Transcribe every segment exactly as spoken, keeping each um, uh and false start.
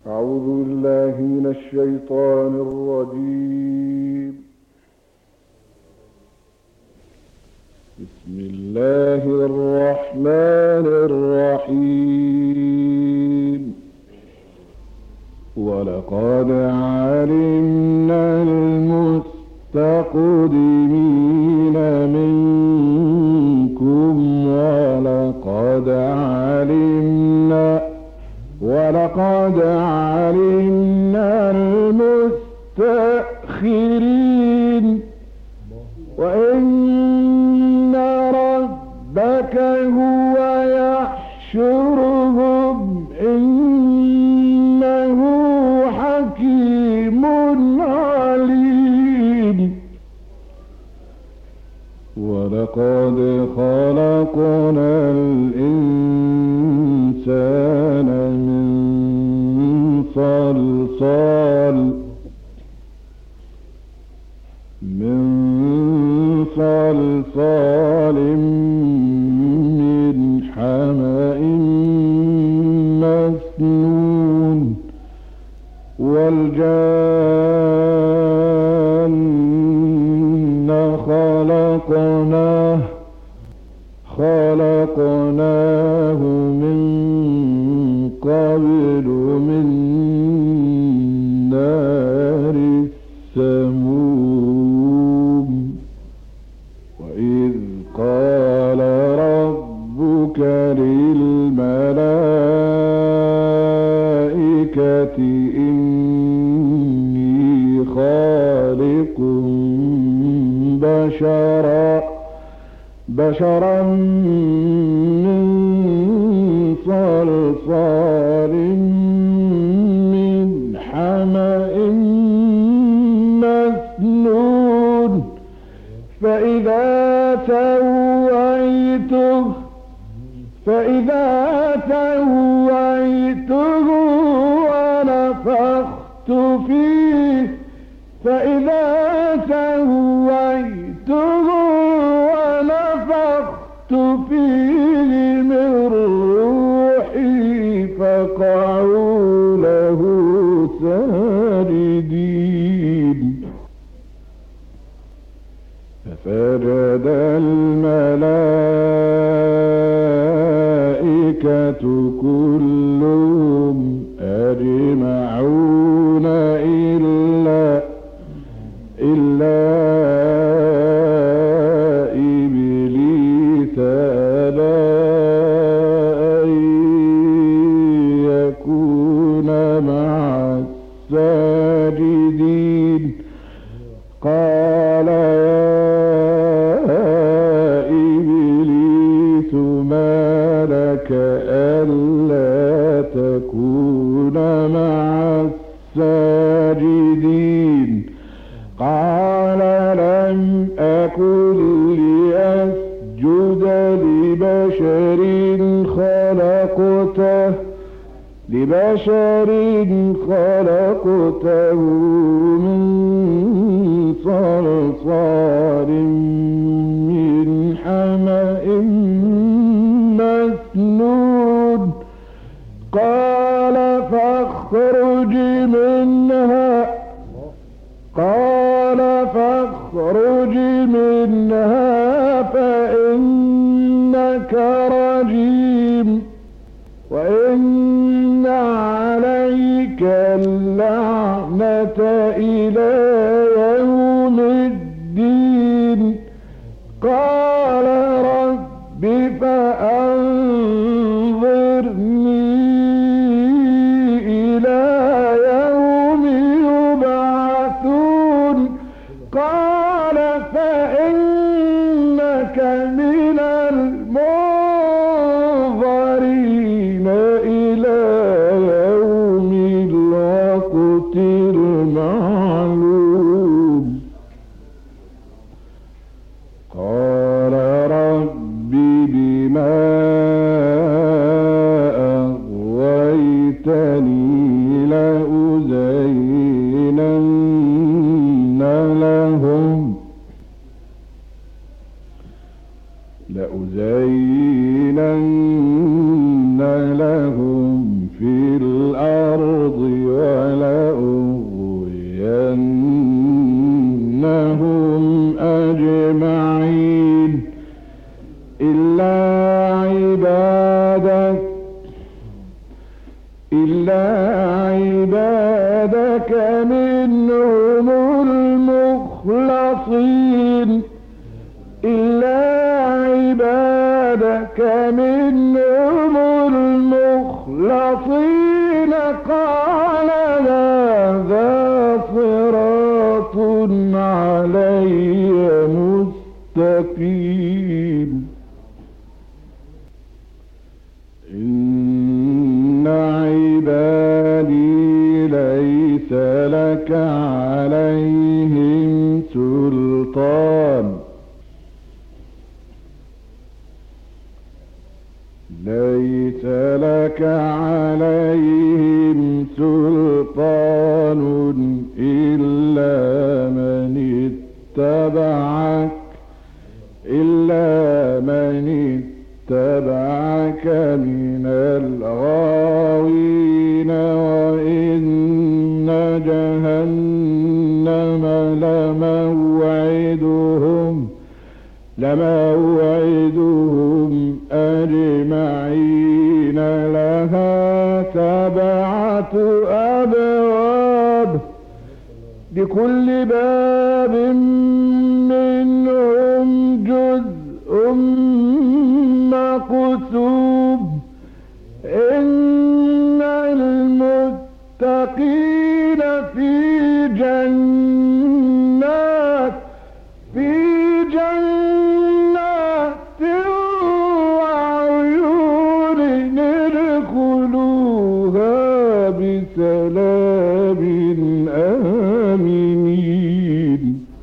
أعوذ بالله من الشيطان الرجيم. بسم الله الرحمن الرحيم. ولقد علمنا المستقدمين منكم ولقد علمنا ولقد علمنا المستأخرين وإن ربك هو يحشرهم إنه حكيم عليم. ولقد خلقنا الإنسان من صلصال من صلصال من حمأ مسنون والجان خلقناه خلقناه من قبل من نار السموم. وإذ قال ربك للملائكة إني خالق بشرا بشرا من صلصال من حمأ مسنون فإذا سويته فإذا سويته ونفخت فيه فإذا سويته ونفخت فيه من روحي فقعوا له ساجدين. فسجد الملائكة كلهم أجمعون إلا إلا إبليس أبى أن يكون مع الساجدين. قال ألا تكون مع الساجدين. قال لم أكن لأسجد لبشر خلقته لبشر خلقته من صلصال من حمأ مسنون. قال فاخرج منها قال فاخرج منها فإنك رجيم وإن عليك اللعنة إلى يوم الدين. قال رب فأنظرني إلى يوم يبعثون. قال فإنك من المنظرين إلى يوم الوقت المعلوم. قال رب بما أغويتني لأزينن لهم لأزينن لهم في الأرض إلا عبادك منهم المخلصين إلا عبادك منهم المخلصين قال هذا صراط علي مستقيم إن عبادي ليس لك عليهم سلطان ليس لك عليهم سلطان إلا من اتبعك إلا من اتبعك من الغاوين وإن جهنم لموعدهم لموعدهم أجمعين لها سبعة أبواب لكل باب منهم جزء مقسوم إن المتقين في جنات في جنات وعيون ادخلوها بسلام آمنين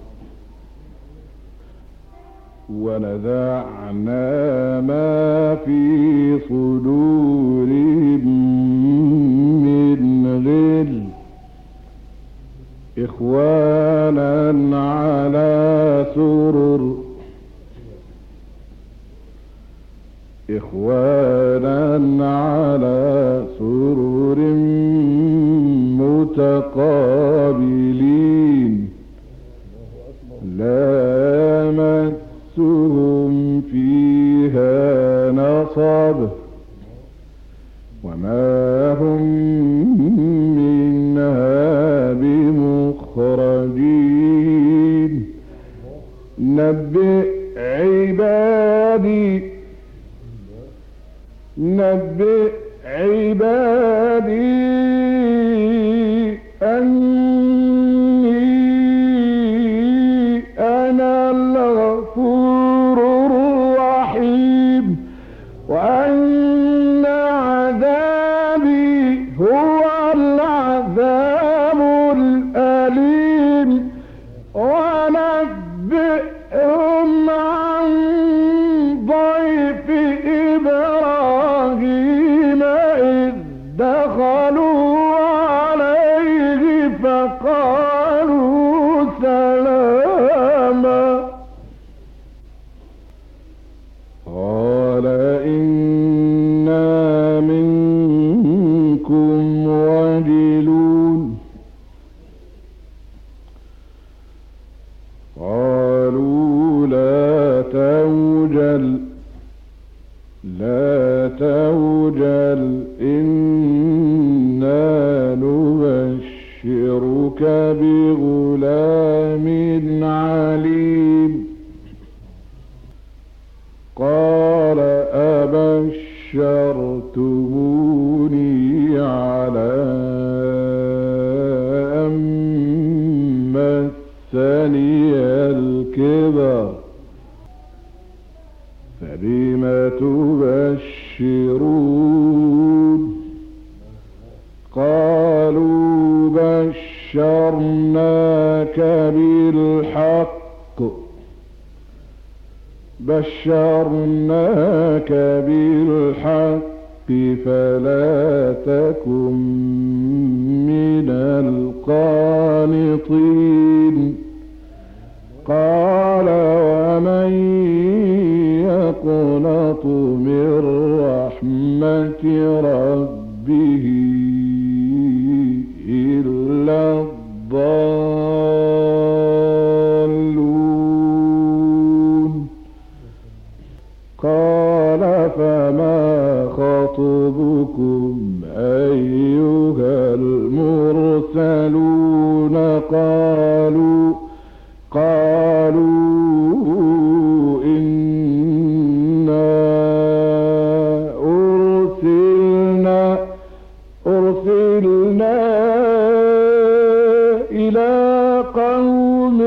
ونزعنا ما في صدورهم من غل إخوانا على سرر إخوانا على سرر متقابلين لا يمسهم فيها نصب وما هم منها بمخرجين نبئ عبادي نبئ عبادي أني أنا الغفور الرحيم وأن عذابي هو العذاب الأليم ونبئهم عن ضيف إبراهيم إذ دخلوا عليه فقالوا سلاما قال إنا منكم وجلون قالوا لا توجل لا توجل إنا نبشرك بغلام عليم قال أبشرتموني على أن مسني الكبر فبم تبشرون قالوا بشرناك بالحق بشرناك بالحق فلا تكن من القانطين قال ومن يقنط من رحمة ربه إلا الضالون قال فما خطبكم أيها أرسلنا إلى قوم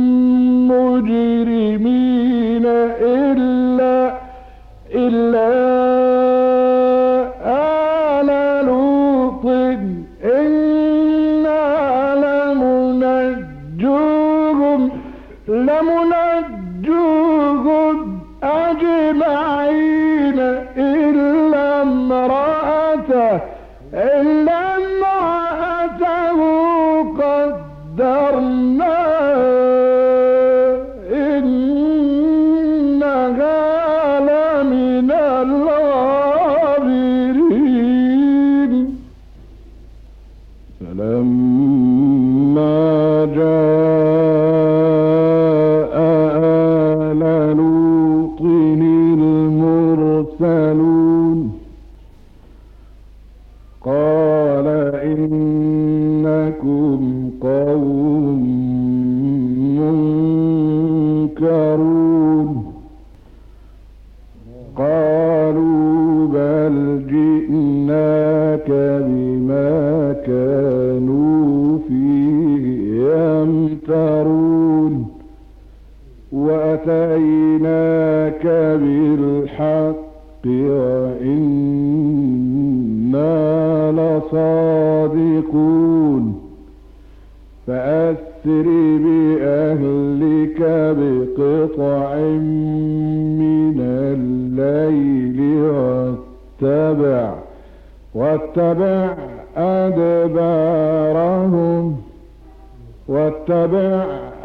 مجرمين إلا إلا آل لوط إنا لمنجوهم لمنجوهم أجمعين إلا امرأته إلا امرأته قدرنا إنها لمن الغابرين فلما جاء آل لوط المرسلون قال إنكم قوم منكرون قالوا بل جئناك بما كانوا فيه يمترون وأتيناك بالحق وإنا لصادقون فأسر بأهلك بقطع من الليل واتبع واتبع أدبارهم واتبع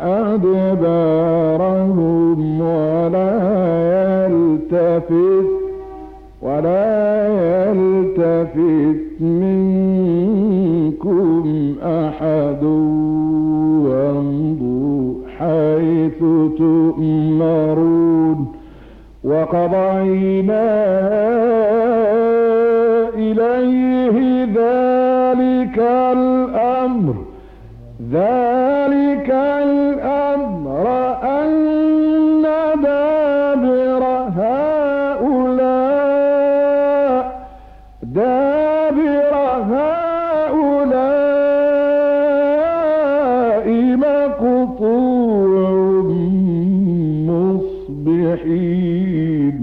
أدبارهم ولا يلتفت ولا يلتفت منكم أحد وامضوا حيث تؤمرون وقضينا إليه ذلك الأمر ذلك الأمر أن دابر هؤلاء دابر هؤلاء مقطوع مصبحين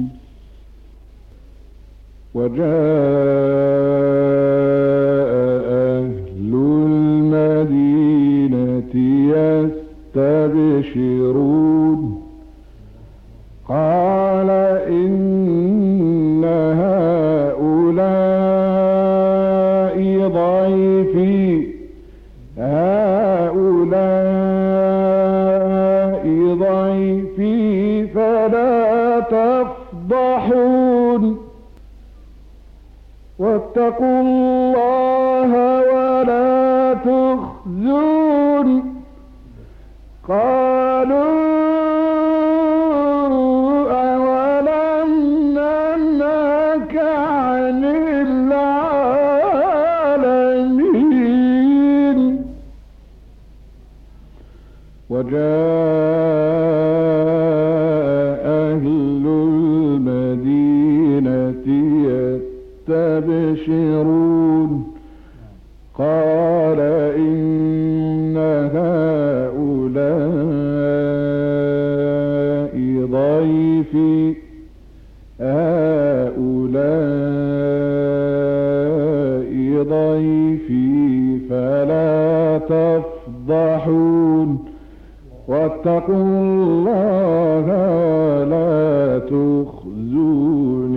وجاء أهل المدينة يستبشرون قال إن هؤلاء ضيفي هؤلاء ضيفي فلا تفضحون واتقوا الله ولا تخزون قالوا أولم ننهك عن العالمين وجاء أهل المدينة يستبشرون قال إن هؤلاء ضيفي هؤلاء ضيفي فلا تفضحون واتقوا الله ولا تخزون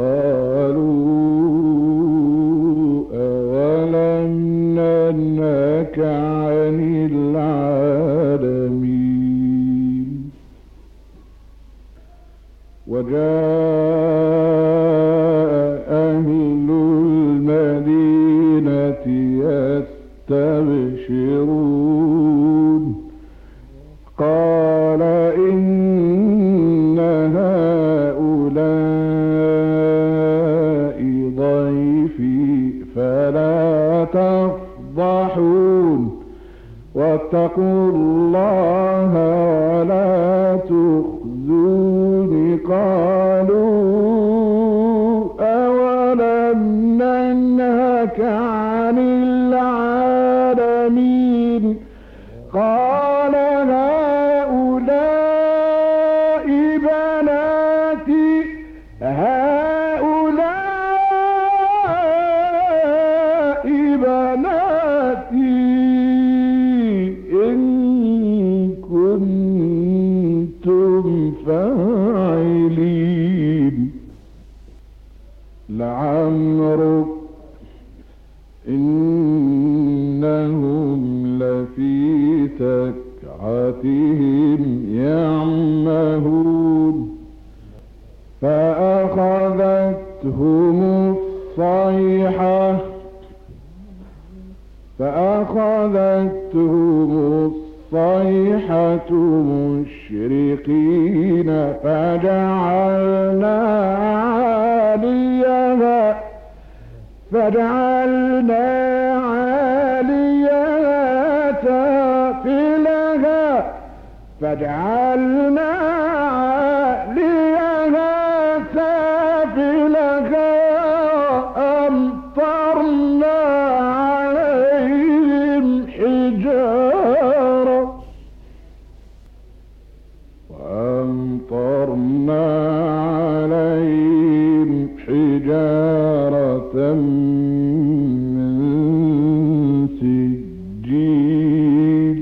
قالوا أولم ننهك عن العالمين وجاء أهل المدينة يستبشرون قال إن هؤلاء ضيفي فلا تفضحون واتقوا الله ولا تخزون قالوا أولم ننهك عن إنهم لفي سكرتهم يعمهون فأخذتهم الصيحة فأخذتهم الصيحة مشرقين فجعلنا عاليها فجعلنا عاليها سافلها فجعلنا عاليها سافلها أمطرنا عليهم حجارة وأمطرنا عليهم حجارة من سجيل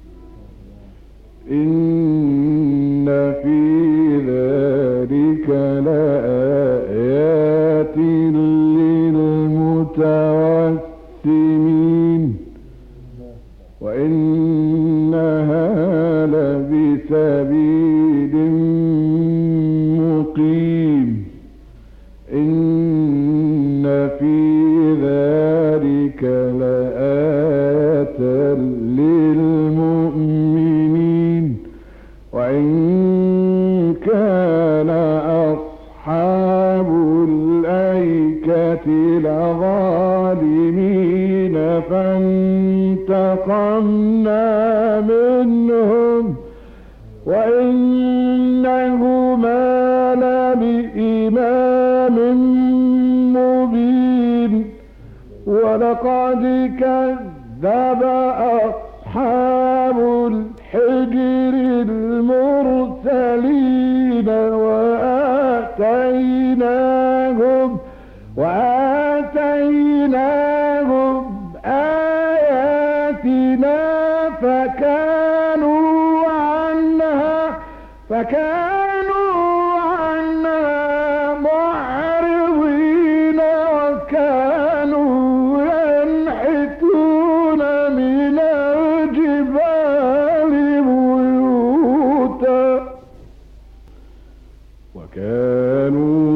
إن في ذلك لآيات للمتوسمين وإنها لبسبيل مقيم إن في ذلك لآية للمؤمنين وإن كان أصحاب الأيكة لظالمين فانتقمنا منهم وإنهما لبإمام مبين ولقد كذب أصحاب الحجر المرسلين وآتيناهم وآتيناهم آياتنا فكانوا عنها فكانوا عنها معرضين وكانوا ينحتون من الجبال بيوتا وكانوا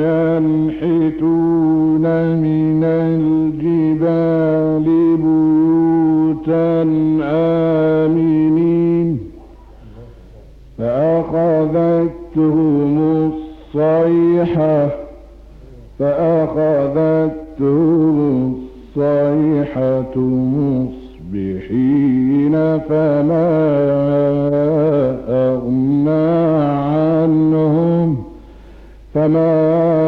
ينحتون من الجبال بيوتا آمنين فأخذتهم الصيحة فأخذتهم الصيحة مصبحين فما أغنى عنهم فما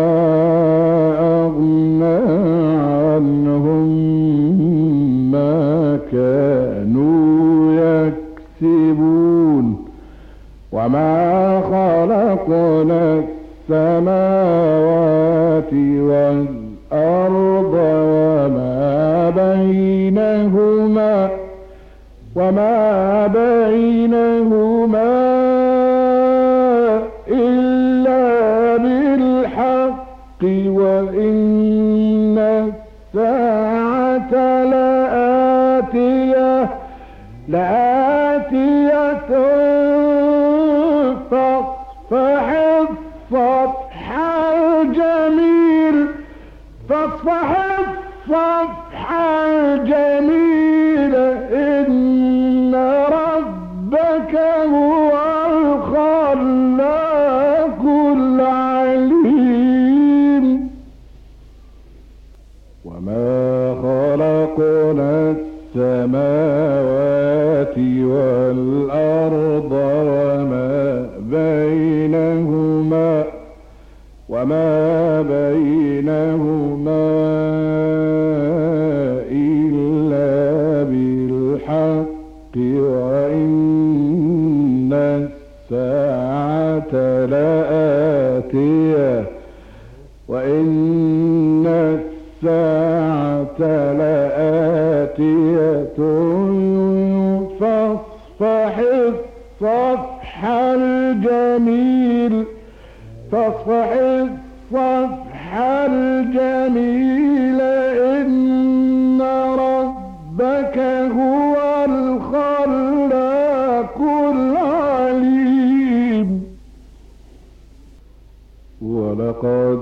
أغنى عنهم ما كانوا يكسبون وما خلقنا السماوات والأرض وما بينهما وما بينهما إلا بالحق وإن الساعة لآتية لآتية فاصفح الصفح الجميل فاصفح الصفح الجميل إن ربك هو الخلاق العليم وما خلقنا السماوات والأرض وما بينهما وما بينهما إلا بالحق وإن الساعة لآتية وإن الساعة لآتية فاصفح الصفح الجميل فاصفح الصفح الجميل إن ربك ربك هو الخلاق العليم. ولقد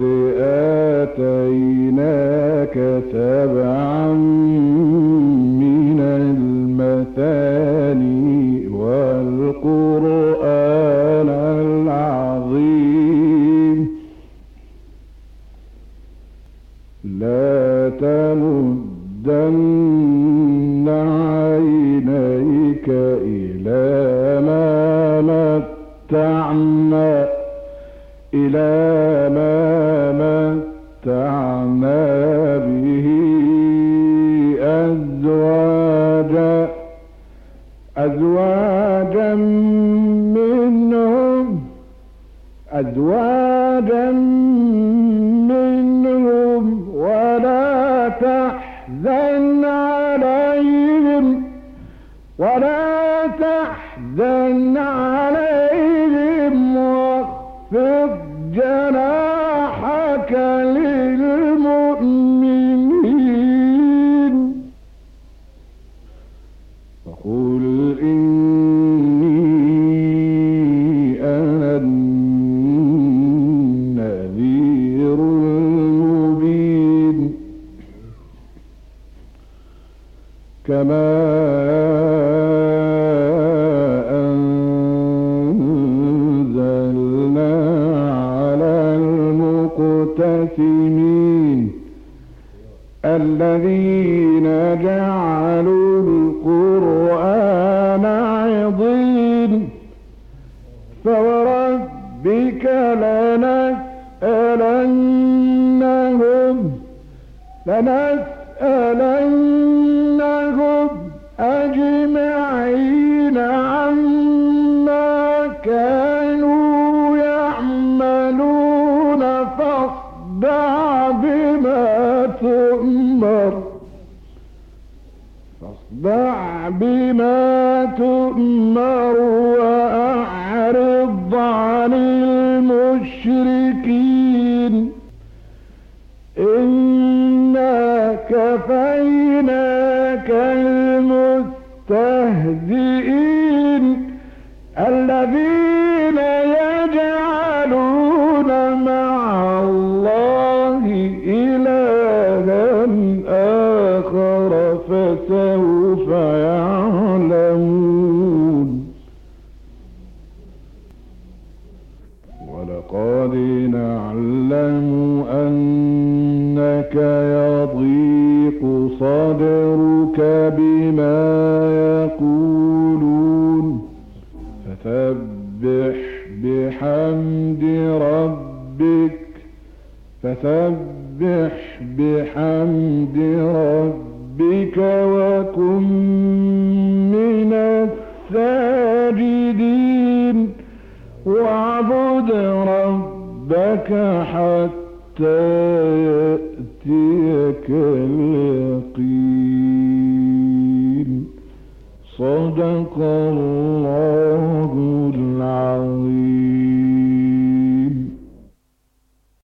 آتيناك سبعا من المثاني والقرآن العظيم. لا تمدن عينيك إلى ما متعنا إلى ما متعنا به أزواجا أزواجا منهم أزواجا منهم ولا تحزن عليهم ولا تحزن عليهم واخفض جناحك للمؤمنين. وقل إني أنا النذير المبين. كما أنزلنا على المقتسمين الذين جعلوا القرآن عضين. فوربك لنسألنهم لنسألنهم أجمعين عما كانوا يعملون. فاصدع بما تؤمر فاصدع بما تؤمر وأعرض عن المشركين. إنا كفيناك المستهزئين الذين يجعلون مع الله إلها آخر فسوف يعلمون. ولقد نعلم أنك يضيق صدرك بما يقولون فسبح بحمد ربك فسبح بحمد ربك وكن من الساجدين. واعبد ربك حتى يأتيك اليقين. صدق الله